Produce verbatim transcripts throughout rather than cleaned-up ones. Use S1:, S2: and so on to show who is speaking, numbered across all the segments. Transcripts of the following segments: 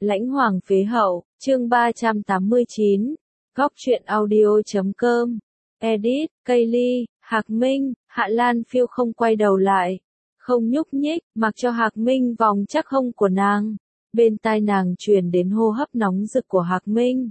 S1: Lãnh Hoàng phế hậu, chương ba trăm tám mươi chín, góc truyện audio.com, edit, Kaylee, Hạc Minh, Hạ Lan Phiêu không quay đầu lại, không nhúc nhích, mặc cho Hạc Minh vòng chắc hông của nàng. Bên tai nàng truyền đến hô hấp nóng rực của Hạc Minh.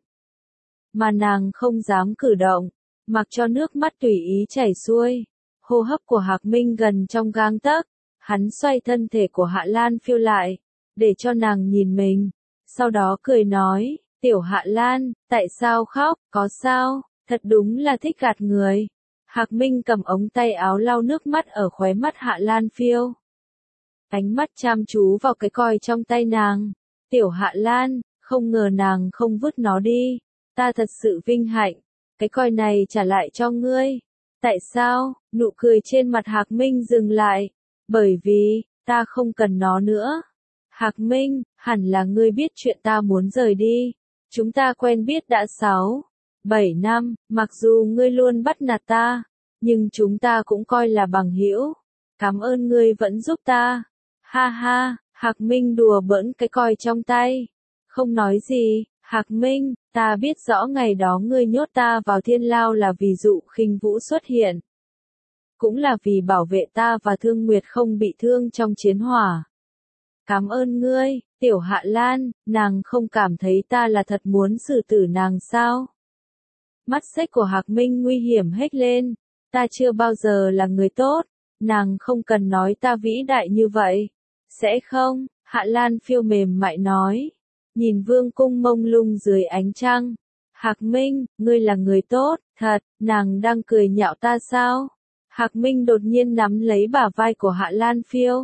S1: Mà nàng không dám cử động, mặc cho nước mắt tùy ý chảy xuôi. Hô hấp của Hạc Minh gần trong gang tấc, hắn xoay thân thể của Hạ Lan Phiêu lại, để cho nàng nhìn mình. Sau đó cười nói, tiểu Hạ Lan, tại sao khóc, có sao, thật đúng là thích gạt người. Hạc Minh cầm ống tay áo lau nước mắt ở khóe mắt Hạ Lan Phiêu. Ánh mắt chăm chú vào cái còi trong tay nàng. Tiểu Hạ Lan, không ngờ nàng không vứt nó đi. Ta thật sự vinh hạnh. Cái còi này trả lại cho ngươi. Tại sao? Nụ cười trên mặt Hạc Minh dừng lại. Bởi vì, ta không cần nó nữa. Hạc Minh, hẳn là ngươi biết chuyện ta muốn rời đi. Chúng ta quen biết đã sáu, bảy năm, mặc dù ngươi luôn bắt nạt ta, nhưng chúng ta cũng coi là bằng hữu. Cảm ơn ngươi vẫn giúp ta. Ha ha, Hạc Minh đùa bỡn cái còi trong tay. Không nói gì, Hạc Minh, ta biết rõ ngày đó ngươi nhốt ta vào thiên lao là vì dụ khinh vũ xuất hiện. Cũng là vì bảo vệ ta và Thương Nguyệt không bị thương trong chiến hỏa. Cảm ơn ngươi, tiểu Hạ Lan, nàng không cảm thấy ta là thật muốn xử tử nàng sao? Mắt xích của Hạc Minh nguy hiểm hết lên. Ta chưa bao giờ là người tốt, nàng không cần nói ta vĩ đại như vậy. Sẽ không, Hạ Lan Phiêu mềm mại nói. Nhìn vương cung mông lung dưới ánh trăng. Hạc Minh, ngươi là người tốt, thật, nàng đang cười nhạo ta sao? Hạc Minh đột nhiên nắm lấy bả vai của Hạ Lan Phiêu.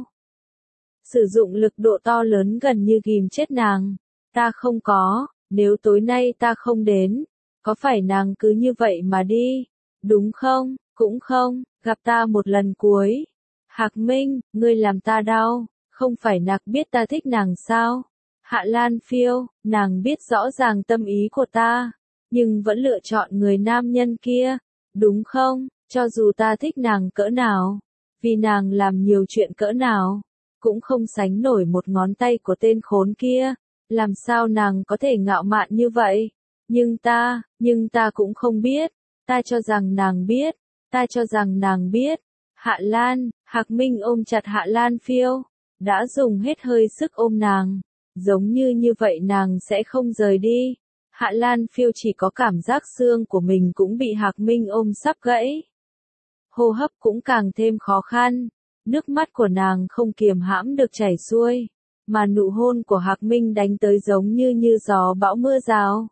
S1: Sử dụng lực độ to lớn gần như ghim chết nàng. Ta không có, nếu tối nay ta không đến, có phải nàng cứ như vậy mà đi, đúng không? Cũng không, gặp ta một lần cuối. Hạc Minh, ngươi làm ta đau, không phải nàng biết ta thích nàng sao? Hạ Lan Phiêu, nàng biết rõ ràng tâm ý của ta, nhưng vẫn lựa chọn người nam nhân kia, đúng không? Cho dù ta thích nàng cỡ nào, vì nàng làm nhiều chuyện cỡ nào, cũng không sánh nổi một ngón tay của tên khốn kia. Làm sao nàng có thể ngạo mạn như vậy? Nhưng ta, nhưng ta cũng không biết. Ta cho rằng nàng biết. Ta cho rằng nàng biết. Hạ Lan, Hạc Minh ôm chặt Hạ Lan Phiêu, đã dùng hết hơi sức ôm nàng, giống như như vậy nàng sẽ không rời đi. Hạ Lan Phiêu chỉ có cảm giác xương của mình cũng bị Hạc Minh ôm sắp gãy. Hô hấp cũng càng thêm khó khăn, nước mắt của nàng không kiềm hãm được chảy xuôi, mà nụ hôn của Hạc Minh đánh tới giống như như gió bão mưa rào.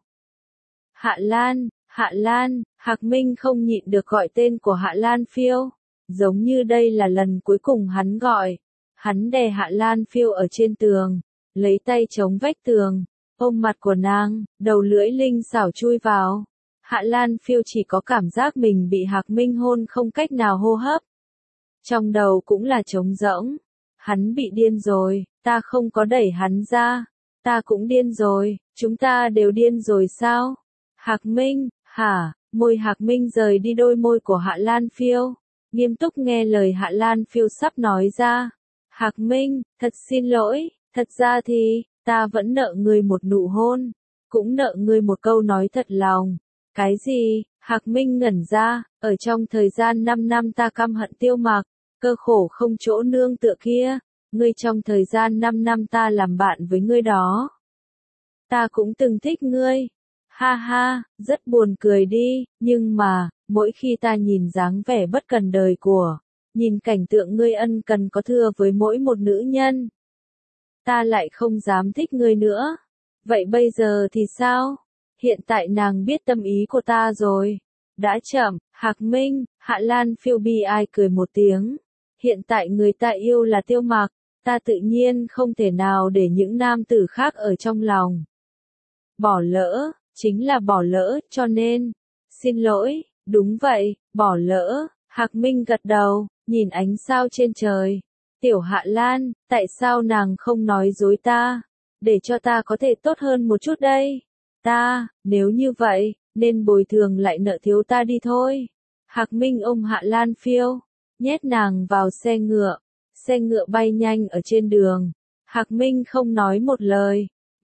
S1: Hạ Lan, Hạ Lan, Hạc Minh không nhịn được gọi tên của Hạ Lan Phiêu, giống như đây là lần cuối cùng hắn gọi. Hắn đè Hạ Lan Phiêu ở trên tường, lấy tay chống vách tường, ôm mặt của nàng, đầu lưỡi linh xảo chui vào. Hạ Lan Phiêu chỉ có cảm giác mình bị Hạc Minh hôn không cách nào hô hấp. Trong đầu cũng là trống rỗng. Hắn bị điên rồi, ta không có đẩy hắn ra. Ta cũng điên rồi, chúng ta đều điên rồi sao? Hạc Minh, hả? Môi Hạc Minh rời đi đôi môi của Hạ Lan Phiêu, nghiêm túc nghe lời Hạ Lan Phiêu sắp nói ra. Hạc Minh, thật xin lỗi, thật ra thì, ta vẫn nợ ngươi một nụ hôn, cũng nợ ngươi một câu nói thật lòng. Cái gì? Hạc Minh ngẩn ra, ở trong thời gian năm năm ta căm hận Tiêu Mặc, cơ khổ không chỗ nương tựa kia, ngươi trong thời gian năm năm ta làm bạn với ngươi đó. Ta cũng từng thích ngươi. Ha ha, rất buồn cười đi, nhưng mà, mỗi khi ta nhìn dáng vẻ bất cần đời của, nhìn cảnh tượng ngươi ân cần có thừa với mỗi một nữ nhân, ta lại không dám thích ngươi nữa. Vậy bây giờ thì sao? Hiện tại nàng biết tâm ý của ta rồi. Đã chậm, Hạc Minh, Hạ Lan Phiêu bi ai cười một tiếng. Hiện tại người ta yêu là Tiêu Mặc, ta tự nhiên không thể nào để những nam tử khác ở trong lòng. Bỏ lỡ, chính là bỏ lỡ, cho nên, xin lỗi, đúng vậy, bỏ lỡ. Hạc Minh gật đầu, nhìn ánh sao trên trời. Tiểu Hạ Lan, tại sao nàng không nói dối ta, để cho ta có thể tốt hơn một chút đây? Ta, nếu như vậy, nên bồi thường lại nợ thiếu ta đi thôi. Hạc Minh ôm Hạ Lan Phiêu, nhét nàng vào xe ngựa. Xe ngựa bay nhanh ở trên đường. Hạc Minh không nói một lời,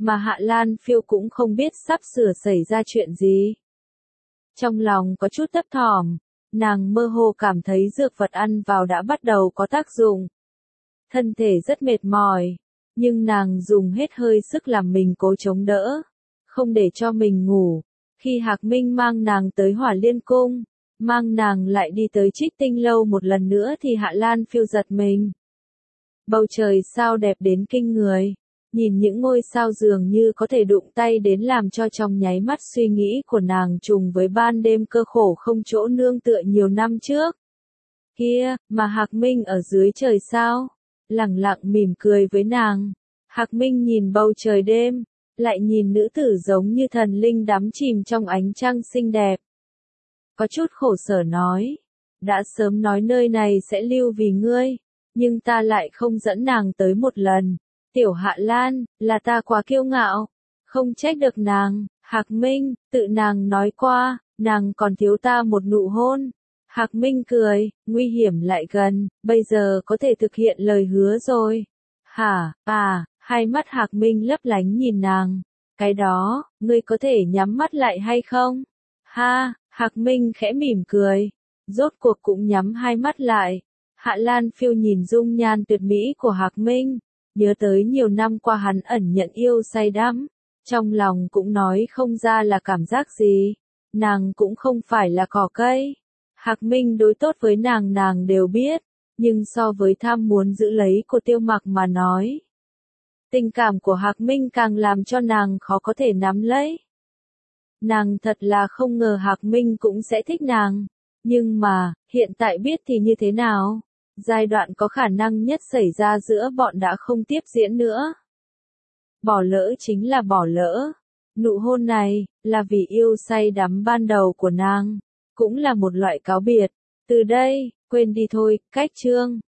S1: mà Hạ Lan Phiêu cũng không biết sắp sửa xảy ra chuyện gì. Trong lòng có chút thấp thỏm, nàng mơ hồ cảm thấy dược vật ăn vào đã bắt đầu có tác dụng. Thân thể rất mệt mỏi, nhưng nàng dùng hết hơi sức làm mình cố chống đỡ, không để cho mình ngủ. Khi Hạc Minh mang nàng tới Hỏa Liên Cung, mang nàng lại đi tới Trích Tinh Lâu một lần nữa thì Hạ Lan Phiêu giật mình. Bầu trời sao đẹp đến kinh người, nhìn những ngôi sao dường như có thể đụng tay đến làm cho trong nháy mắt suy nghĩ của nàng trùng với ban đêm cơ khổ không chỗ nương tựa nhiều năm trước. Kia, mà Hạc Minh ở dưới trời sao, lẳng lặng mỉm cười với nàng. Hạc Minh nhìn bầu trời đêm, lại nhìn nữ tử giống như thần linh đắm chìm trong ánh trăng xinh đẹp. Có chút khổ sở nói, đã sớm nói nơi này sẽ lưu vì ngươi, nhưng ta lại không dẫn nàng tới một lần. Tiểu Hạ Lan, là ta quá kiêu ngạo, không trách được nàng. Hạc Minh, tự nàng nói qua, nàng còn thiếu ta một nụ hôn. Hạc Minh cười, nguy hiểm lại gần, bây giờ có thể thực hiện lời hứa rồi. Hả, à, hai mắt Hạc Minh lấp lánh nhìn nàng. Cái đó, ngươi có thể nhắm mắt lại hay không? Ha, Hạc Minh khẽ mỉm cười, rốt cuộc cũng nhắm hai mắt lại. Hạ Lan Phiêu nhìn dung nhan tuyệt mỹ của Hạc Minh, nhớ tới nhiều năm qua hắn ẩn nhận yêu say đắm, trong lòng cũng nói không ra là cảm giác gì. Nàng cũng không phải là cỏ cây. Hạc Minh đối tốt với nàng nàng đều biết, nhưng so với tham muốn giữ lấy của Tiêu Mặc mà nói, tình cảm của Hạc Minh càng làm cho nàng khó có thể nắm lấy. Nàng thật là không ngờ Hạc Minh cũng sẽ thích nàng, nhưng mà, hiện tại biết thì như thế nào? Giai đoạn có khả năng nhất xảy ra giữa bọn đã không tiếp diễn nữa. Bỏ lỡ chính là bỏ lỡ. Nụ hôn này, là vì yêu say đắm ban đầu của nàng, cũng là một loại cáo biệt. Từ đây, quên đi thôi, cách chương.